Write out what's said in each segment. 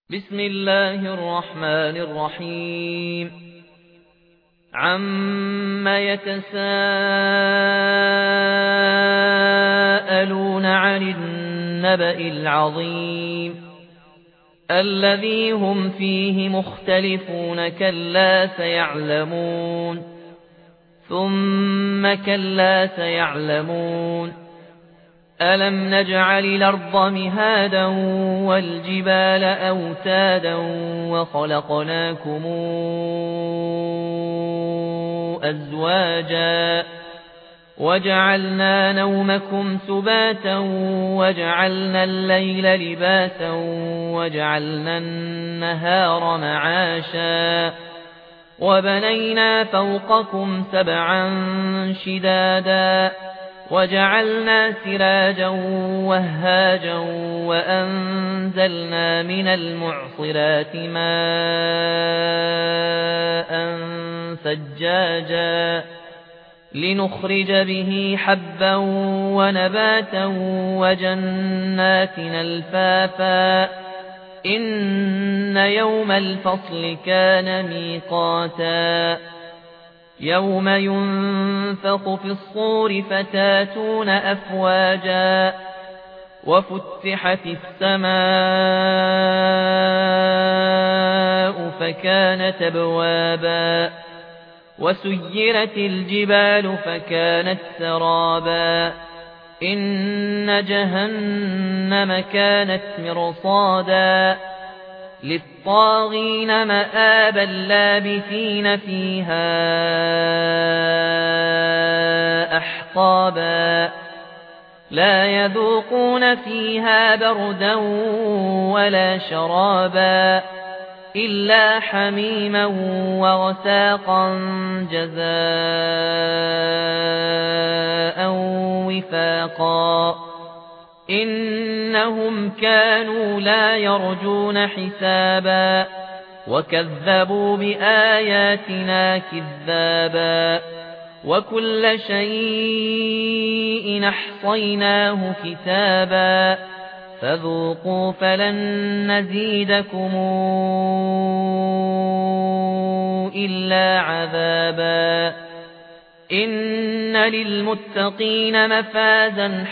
بسم الله الرحمن الرحيم عَمَّ يتساءلون عن النبأ العظيم الذي هم فيه مختلفون كلا سيعلمون ثم كلا سيعلمون ألم نجعل الأرض مهادا والجبال أوتادا وخلقناكم أزواجا وجعلنا نومكم سباتا وجعلنا الليل لباسا وجعلنا النهار معاشا وبنينا فوقكم سبعا شدادا وجعلنا سراجا وهاجا وأنزلنا من المعصرات ماء ثجاجا لنخرج به حبا ونباتا وجنات ألفافا إن يوم الفصل كان ميقاتا يوم ينفخ في الصور فتاتون أفواجا وفتحت السماء فكانت أبوابا وسيرت الجبال فكانت سرابا إن جهنم كانت مرصادا للطاغين مآبا لابثين فيها أحقابا لا يذوقون فيها بردا ولا شرابا إلا حميما وغساقا جزاء وفاقا إنهم كانوا لا يرجون حسابا وكذبوا بآياتنا كذابا وكل شيء أحصيناه كتابا فذوقوا فلن نزيدكم إلا عذابا إن للمتقين مفازا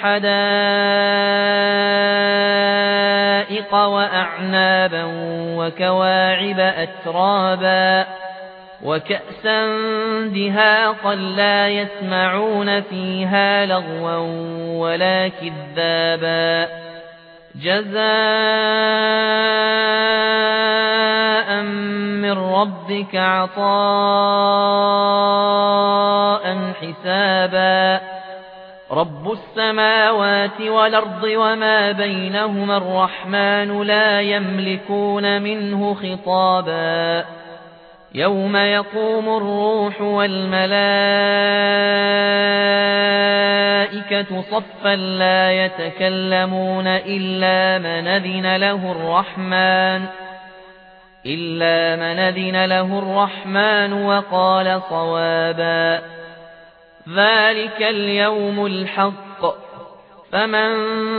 حدائق وأعنابا وكواعب أترابا وكأسا دهاقا لا يسمعون فيها لغوا ولا كذابا جزاء من ربك عطاء حسابا رب السماوات والأرض وما بينهما الرحمن لا يملكون منه خطابا يوم يقوم الروح والملائكة صفا لا يتكلمون إلا من أذن له الرحمن وقال صوابا ذلك اليوم الحق فمن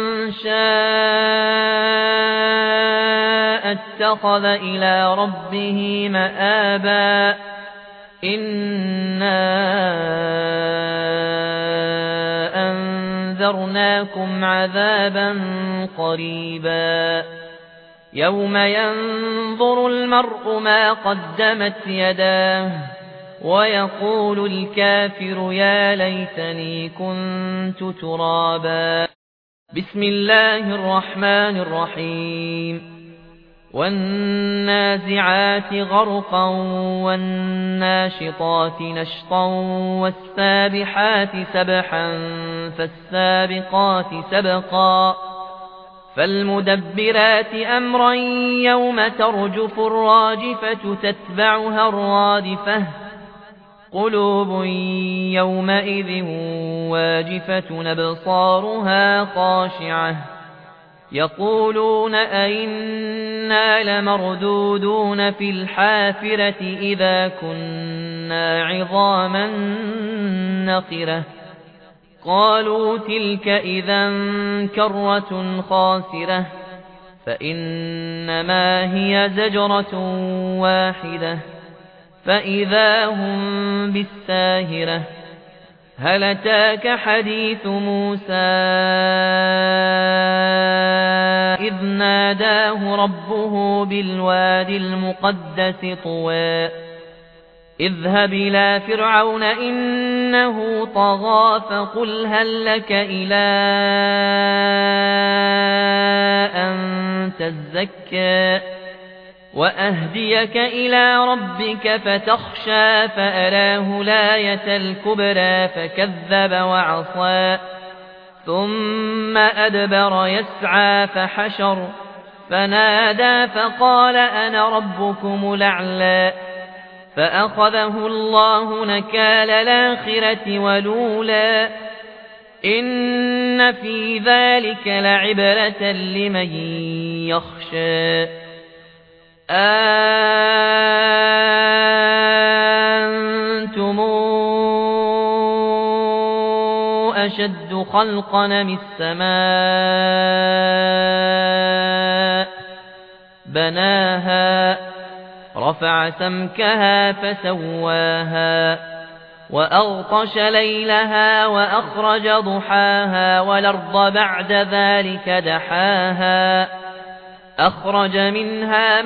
شاء اتخذ إلى ربه مآبا إنا أنذرناكم عذابا قريبا يوم ينظر المرء ما قدمت يداه ويقول الكافر يا ليتني كنت ترابا بسم الله الرحمن الرحيم والنازعات غرقا والناشطات نشطا والسابحات سبحا فالسابقات سبقا فالمدبرات أمرا يوم ترجف الراجفة تتبعها الرادفة قلوب يومئذ واجفة أبصارها خاشعة يقولون أئنا لمردودون في الحافرة إذا كنا عظاما نخرة قالوا تلك إذا كرة خاسرة فإنما هي زجرة واحدة فإذا هم بالساهرة هل أتاك حديث موسى إذ ناداه ربه بالوادي المقدس طوى اذهب إلى فرعون إنه طغى فقل هل لك إلى أن تزكى وأهديك إلى ربك فتخشى فأراه الآية الكبرى فكذب وعصى ثم أدبر يسعى فحشر فنادى فقال أنا ربكم الأعلى فأخذه الله نكال الآخرة والأولى إن في ذلك لعبرة لمن يخشى أنتم أشد خلقا من السماء بناها رفع سمكها فسواها وأغطش ليلها وأخرج ضحاها والأرض بعد ذلك دحاها أخرج منها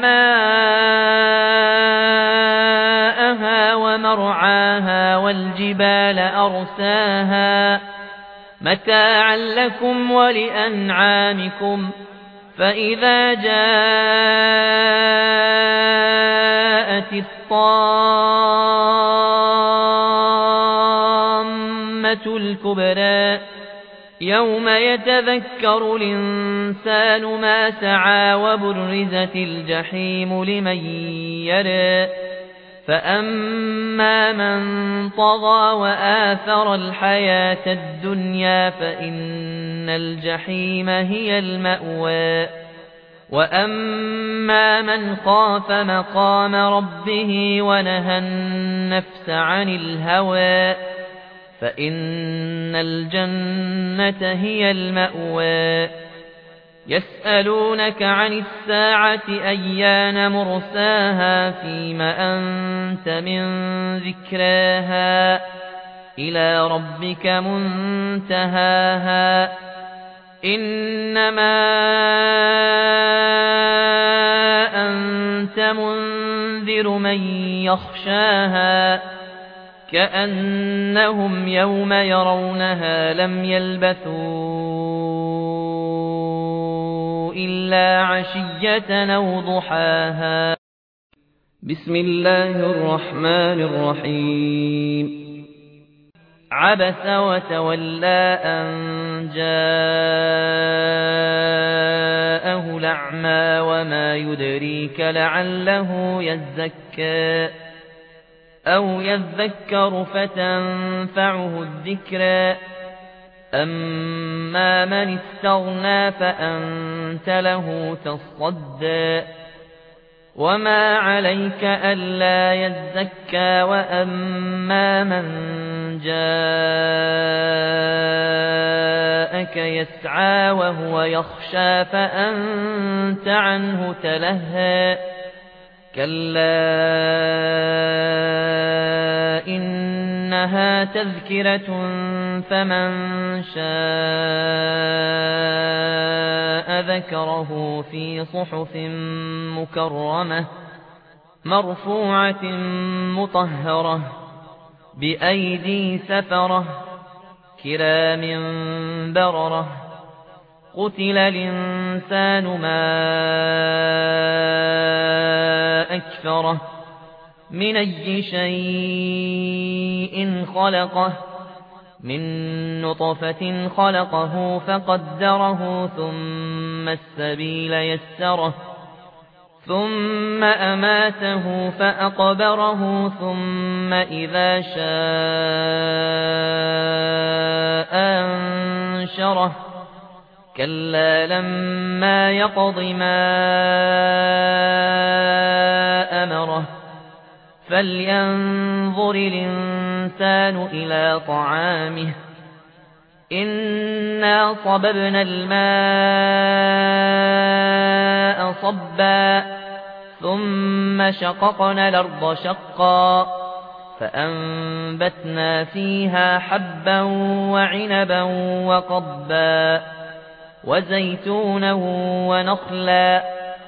ماءها ومرعاها والجبال أرساها متاعا لكم ولأنعامكم فإذا جاءت الطامة الكبرى يوم يتذكر الإنسان ما سعى وبرزت الجحيم لمن يرى فأما من طغى وآثر الحياة الدنيا فإن الجحيم هي المأوى وأما من خاف مقام ربه ونهى النفس عن الهوى فإن الجنة هي المأوى يسألونك عن الساعة أيان مرساها فيم أنت من ذكراها إلى ربك منتهاها إنما أنت منذر من يخشاها كأنهم يوم يرونها لم يلبثوا إلا عشية أو ضحاها بسم الله الرحمن الرحيم عبس وتولى أن جاءه الأعمى وما يدريك لعله يزكى أو يذكر فتنفعه الذكرى أما من استغنى فأنت له تصدى وما عليك ألا يزكى وأما من جاءك يسعى وهو يخشى فأنت عنه تلهى كلا إنها تذكرة فمن شاء ذكره في صحف مكرمة مرفوعة مطهرة بأيدي سفرة كرام بررة قتل الإنسان ما أكفره من أي شيء خلقه من نطفة خلقه فقدره ثم السبيل يسره ثم أماته فأقبره ثم إذا شاء أنشره كلا لما يقض ما أمره فلينظر الإنسان إلى طعامه إنا صببنا الماء صبا ثم شققنا الأرض شقا فأنبتنا فيها حبا وعنبا وقضبا وزيتونا ونخلا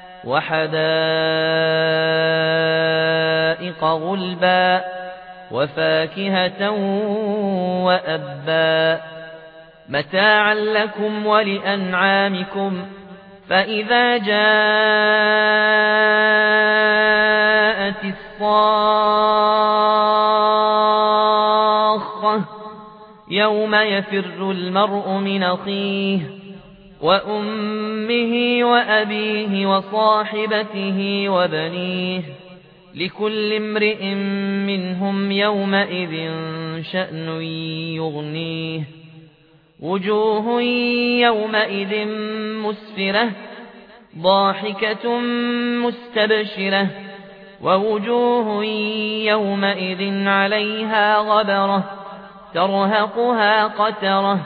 وحدائق غلبا وفاكهة وأبا متاعا لكم ولأنعامكم فإذا جاءت الصاخة يوم يفر المرء من أخيه وأمه وأبيه وصاحبته وبنيه لكل امرئ منهم يومئذ شأن يغنيه وجوه يومئذ مسفرة ضاحكة مستبشرة ووجوه يومئذ عليها غبرة ترهقها قترة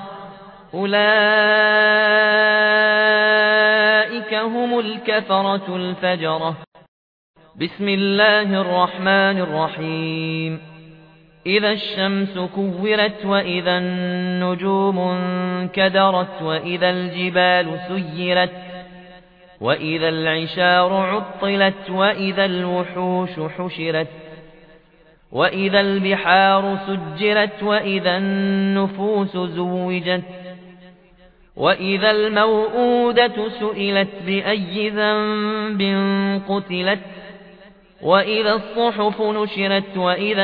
أولئك هم الكفرة الفجرة بسم الله الرحمن الرحيم إذا الشمس كورت وإذا النجوم انكدرت وإذا الجبال سيرت وإذا العشار عطلت وإذا الوحوش حشرت وإذا البحار سجرت وإذا النفوس زوجت وإذا الموءودة سئلت بأي ذنب قتلت وإذا الصحف نشرت وإذا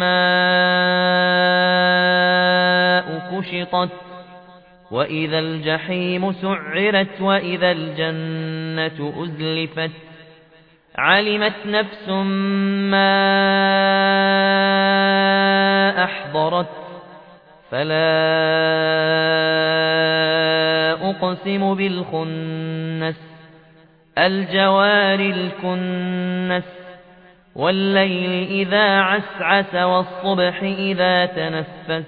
السماء كشطت وإذا الجحيم سعرت وإذا الجنة أزلفت علمت نفس ما أحضرت فلا أقسم بالخنس الجوار الكنس والليل إذا عسعس والصبح إذا تنفس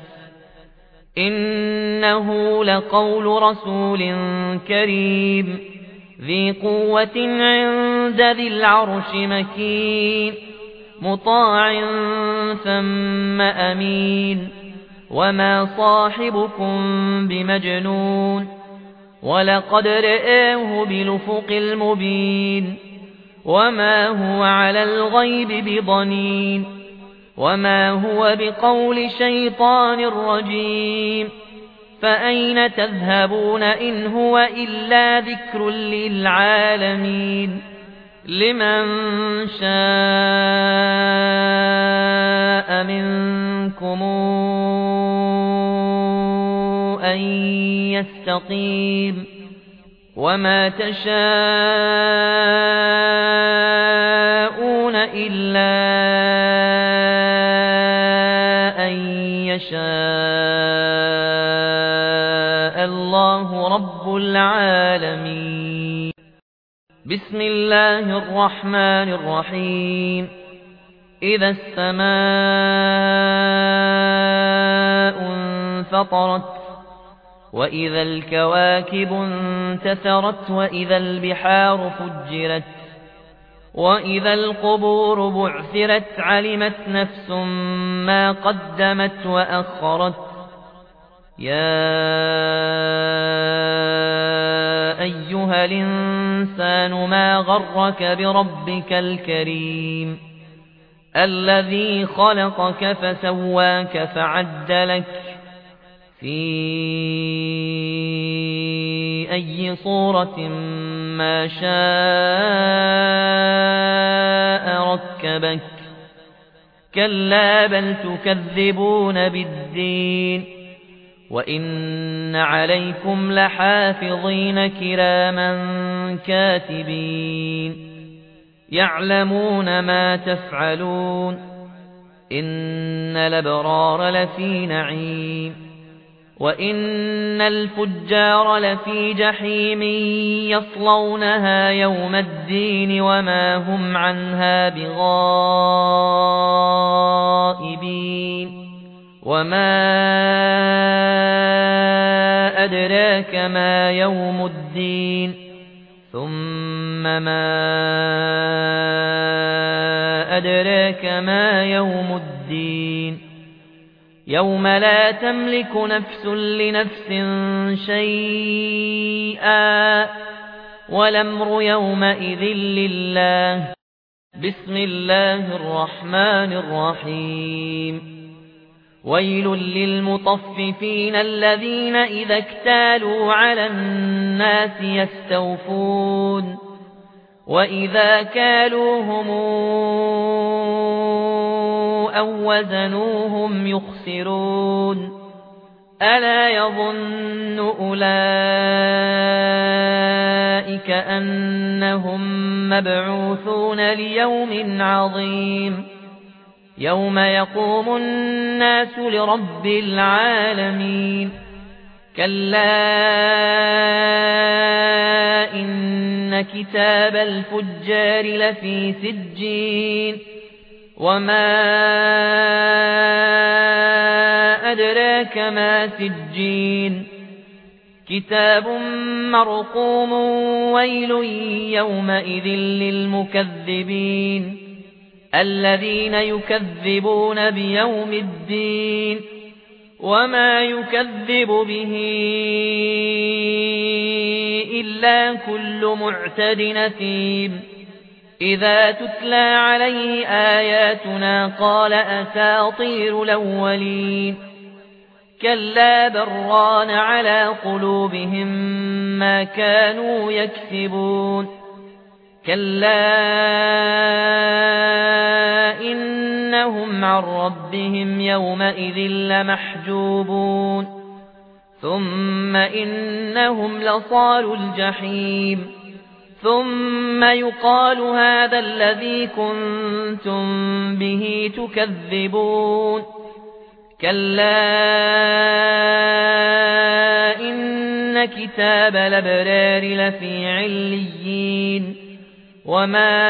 إنه لقول رسول كريم ذي قوة عند ذي العرش مكين مطاع ثم أمين وما صاحبكم بمجنون ولقد رآه بالأفق المبين وما هو على الغيب بضنين وما هو بقول شيطان رجيم فأين تذهبون إن هو إلا ذكر للعالمين لمن شاء منكم أن يستقيم وما تشاءون إلا أن يشاء الله رب العالمين بسم الله الرحمن الرحيم إذا السماء انفطرت وإذا الكواكب انتثرت وإذا البحار فجرت وإذا القبور بعثرت علمت نفس ما قدمت وأخرت يا أيها الإنسان ما غرك بربك الكريم الذي خلقك فسواك فعدلك في أي صورة ما شاء ركبك كلا بل تكذبون بالدين وإن عليكم لحافظين كراما كاتبين يعلمون ما تفعلون إن الأبرار لفي نعيم وإن الفجار لفي جحيم يصلونها يوم الدين وما هم عنها بغائبين وما أدراك ما يوم الدين ثم ما أدراك ما يوم الدين يوم لا تملك نفس لنفس شيئا والأمر يومئذ لله. بسم الله الرحمن الرحيم. ويل للمطففين الذين إذا اكتالوا على الناس يستوفون وإذا كالوهم أو وزنوهم يخسرون. ألا يظن أولئك أنهم مبعوثون ليوم عظيم يوم يقوم الناس لرب العالمين. كلا إن كتاب الفجار لفي سجين وما أدراك ما سجين كتاب مرقوم. ويل يومئذ للمكذبين الذين يكذبون بيوم الدين وما يكذب به إلا كل معتد أثيم. إذا تتلى عليه آياتنا قال أساطير الأولين. كلا بران على قلوبهم ما كانوا يكسبون. كلا إنهم عن ربهم يومئذ لمحجوبون. ثم إنهم لصالو الجحيم. ثم يقال هذا الذي كنتم به تكذبون. كلا إن كتاب الأبرار لفي عليين وما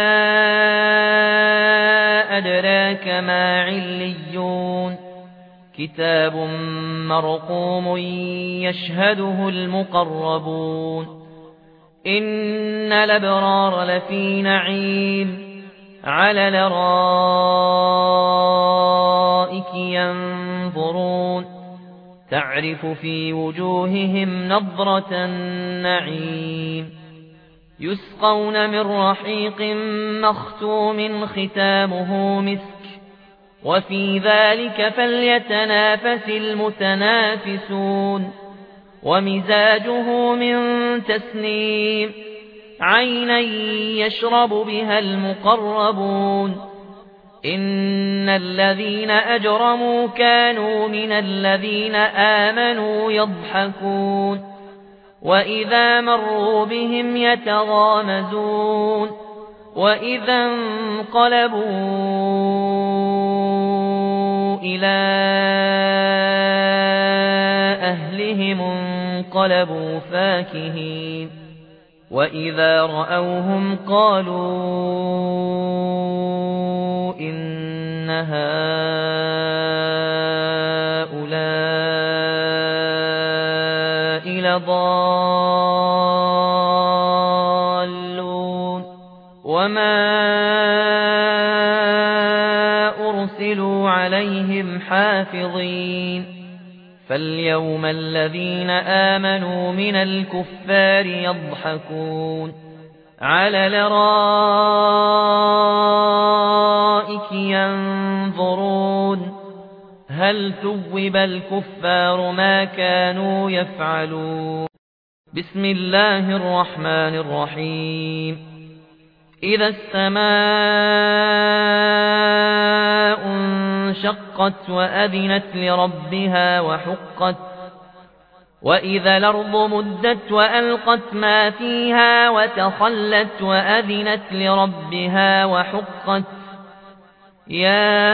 أدراك ما عليون كتاب مرقوم يشهده المقربون. إن الأبرار لفي نعيم على الأرائك ينظرون تعرف في وجوههم نضرة النعيم. يسقون من رحيق مختوم ختامه مسك وفي ذلك فليتنافس المتنافسون. ومزاجه من تسنيم عينا يشرب بها المقربون. إن الذين أجرموا كانوا من الذين آمنوا يضحكون وإذا مروا بهم يتغامزون. وإذا انقلبوا إلى أهلهم انقلبوا فاكهين. وإذا رأوهم قالوا إن هؤلاء لضالون. وما أرسلوا عليهم حافظين. فاليوم الذين آمنوا من الكفار يضحكون على الأرائك ينظرون هل ثوب الكفار ما كانوا يفعلون. بسم الله الرحمن الرحيم. إذا السماء انشقت وأذنت لربها وحقت. وإذا الأرض مدت وألقت ما فيها وتخلت وأذنت لربها وحقت. يا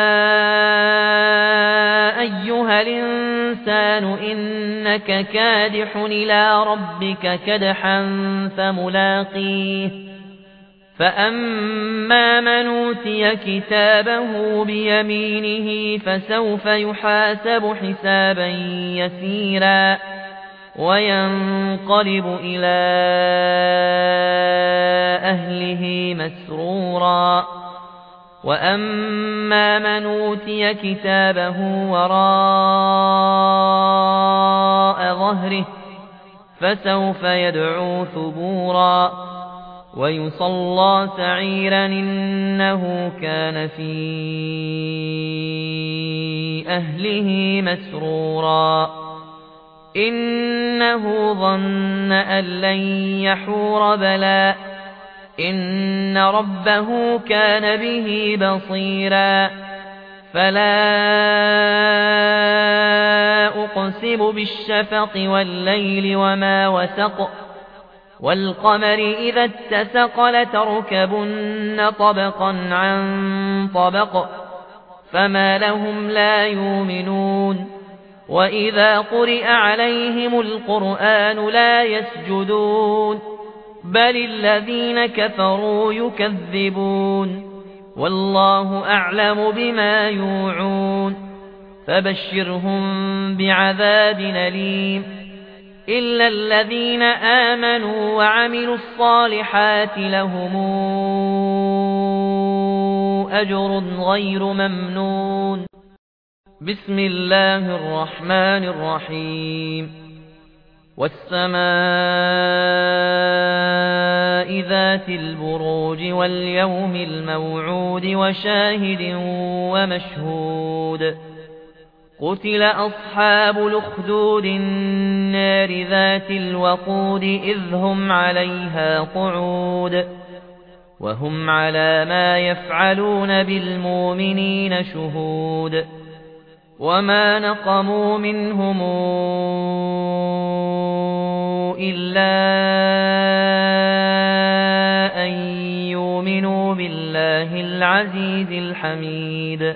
أيها الإنسان إنك كادح إلى ربك كدحا فملاقيه. فأما من أوتي كتابه بيمينه فسوف يحاسب حسابا يسيرا وينقلب إلى أهله مسرورا وأما من أوتي كتابه وراء ظهره فسوف يدعو ثبورا ويصلى سعيرا إنه كان في أهله مسرورا إنه ظن أن لن يحور بلى إن ربه كان به بصيرا فلا أقسم بالشفق والليل وما وسق والقمر إذا اتسق لتركبن طبقا عن طبق فما لهم لا يؤمنون وإذا قرئ عليهم القرآن لا يسجدون بل الذين كفروا يكذبون والله أعلم بما يوعون فبشرهم بعذاب أليم إلا الذين آمنوا وعملوا الصالحات لهم أجر غير ممنون بسم الله الرحمن الرحيم والسماء ذات البروج واليوم الموعود وشاهد ومشهود قتل أصحاب الأخدود النار ذات الوقود إذ هم عليها قعود وهم على ما يفعلون بالمؤمنين شهود وما نقموا منهم إلا أن يؤمنوا بالله العزيز الحميد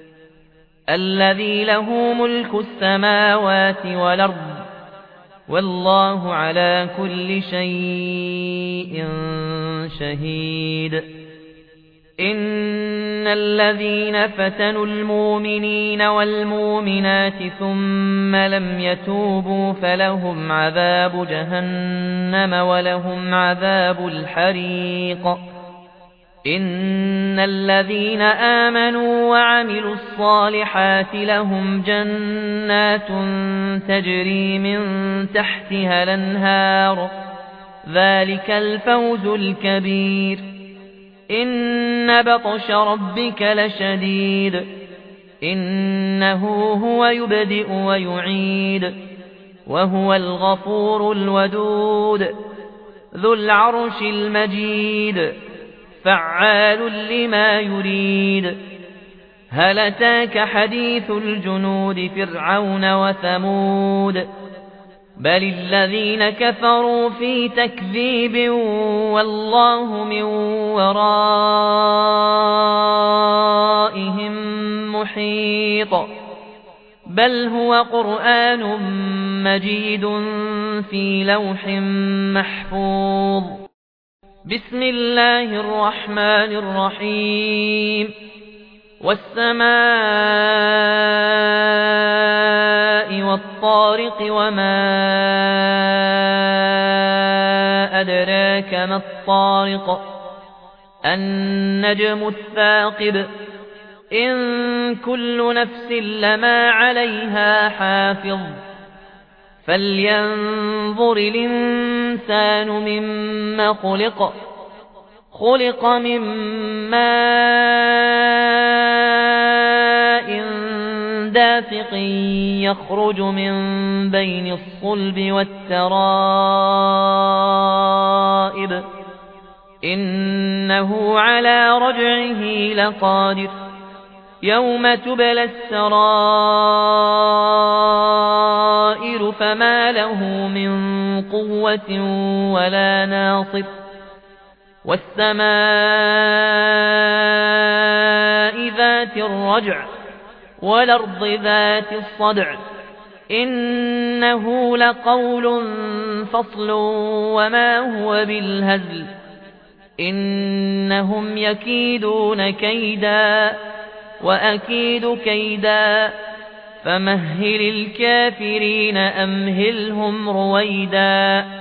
الذي له ملك السماوات والأرض والله على كل شيء شهيد إن الذين فتنوا المؤمنين والمؤمنات ثم لم يتوبوا فلهم عذاب جهنم ولهم عذاب الحريق إن الذين آمنوا وعملوا الصالحات لهم جنات تجري من تحتها الأنهار ذلك الفوز الكبير إن بطش ربك لشديد إنه هو يبدئ ويعيد وهو الغفور الودود ذو العرش المجيد فعال لما يريد هل أتاك حديث الجنود فرعون وثمود بل الذين كفروا في تكذيب والله من ورائهم محيط بل هو قرآن مجيد في لوح محفوظ بسم الله الرحمن الرحيم والسماء والطارق وما أدراك ما الطارق النجم الثاقب إن كل نفس لما عليها حافظ فلينظر الإنسان مما خلق من ماء دافق يخرج من بين الصلب والترائب إنه على رجعه لقادر يوم تبلى السرائر فما له من قوة ولا ناصر والسماء ذات الرجع والأرض ذات الصدع إنه لقول فصل وما هو بالهزل إنهم يكيدون كيدا وأكيد كيدا فمهل الكافرين أمهلهم رويدا